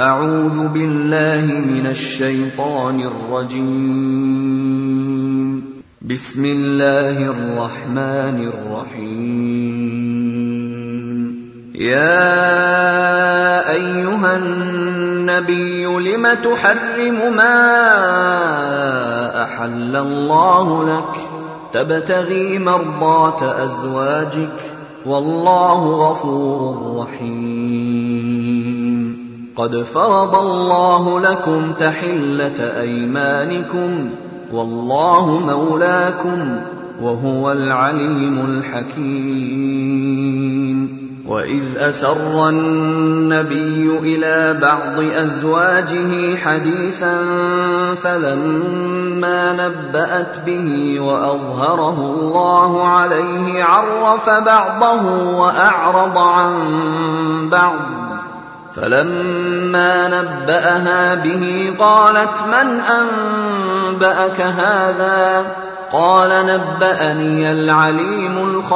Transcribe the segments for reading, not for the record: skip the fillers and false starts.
أعوذ بالله من الشيطان الرجيم. بسم الله الرحمن الرحيم. يا أيها النبي لم تحرم ما أحل الله لك تبتغي مرضات أزواجك والله غفور رحيم. قد فرض الله لكم تحلة أيمانكم والله مولاكم وهو العليم الحكيم. وإذ أسر النبي إلى بعض أزواجه حديثا فلما نبأت به وأظهره الله عليه عرف بعضه وأعرض عن بعض، فلما نبأها به قالت من أنبأك هذا؟ قال نبأني العليم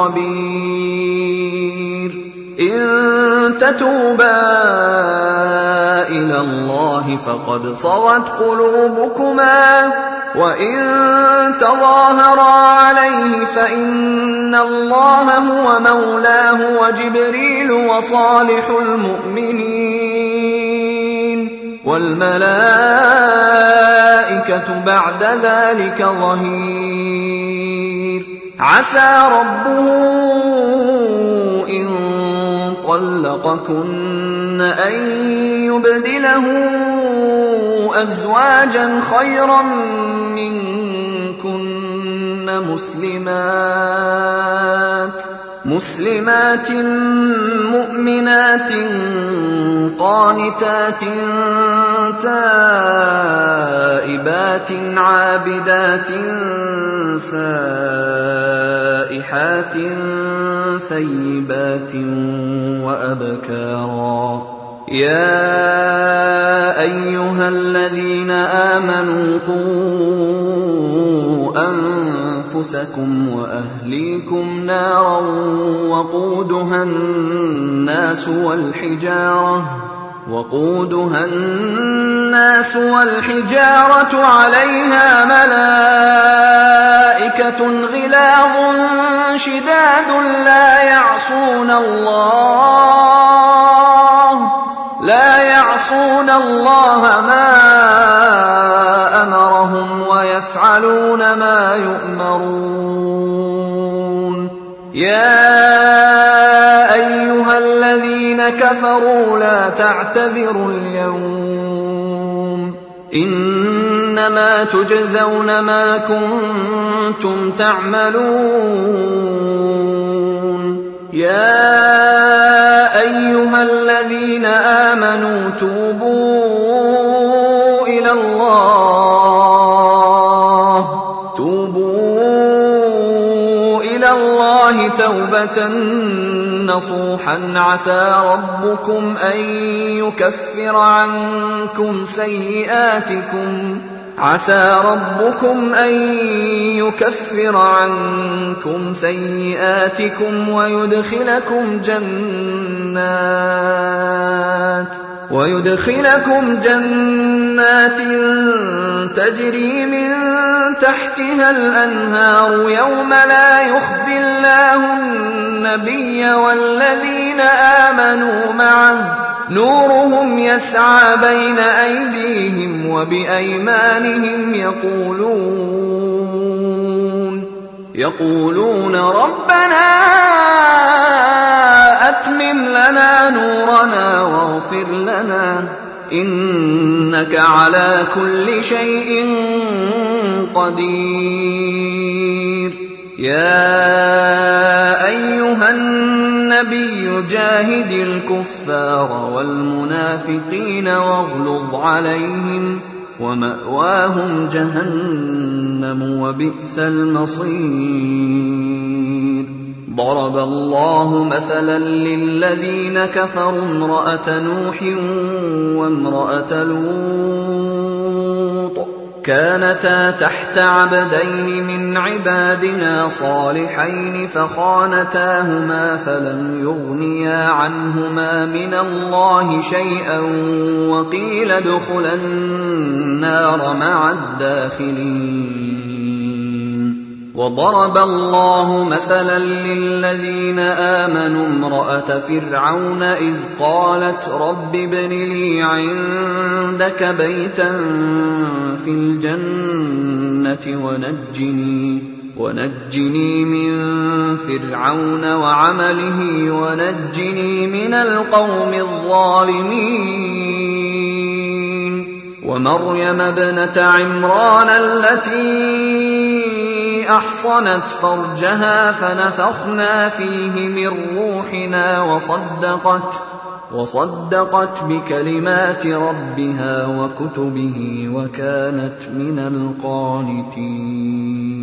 الخبير. إن تتوبا إلى الله فقد صغت قلوبكما وإن تظاهرا عليه فإن الله هو مولاه وجبريل وصالح المؤمنين والملائكة بعد ذلك ظهير. عسى ربه إن طلقكن أن يبدله أزواجا خيرا منكن مسلمات مؤمنات قانتات تائبات عابدات سائحات ثيبات وأبكارا. يا أيها الذين آمنوا قوا أنفسكم وأهليكم نارا وقودها الناس والحجارة عليها ملائكة غلاظ شداد لا يعصون الله ما أمرهم ويفعلون ما يؤمرون. يا أيها الذين كفروا لا تعتذروا اليوم إنما تجزون ما كنتم تعملون. يا أيها الذين آمنوا توبوا إلى الله توبة نصوحا عسى ربكم أن يكفر عنكم سيئاتكم ويدخلكم جنات تجري من تحتها الأنهار يوم لا يخزي الله النبي والذين آمنوا معه نورهم يسعى بين أيديهم وبأيمانهم يقولون ربنا أتمم لنا نورنا واغفر لنا إنك على كل شيء قدير. يا أيها النبي جاهد الكفار والمنافقين واغلظ عليهم ومأواهم جهنم وبئس المصير. ضرب الله مثلا للذين كفروا امرأة نوح وامرأة لوط كانتا تحت عبدين من عبادنا صالحين فخانتاهما فلم يغنيا عنهما من الله شيئا وقيل ادخلا النار مع الداخلين. وضرب الله مثلا للذين آمنوا امرأة فرعون إذ قالت رب ابن لي عندك بيتا في الجنة ونجني من فرعون وعمله ونجني من القوم الظالمين. ومريم ابنة عمران التي أحصنت فرجها فنفخنا فيه من روحنا وصدقت بكلمات ربها وكتبه وكانت من القانتين.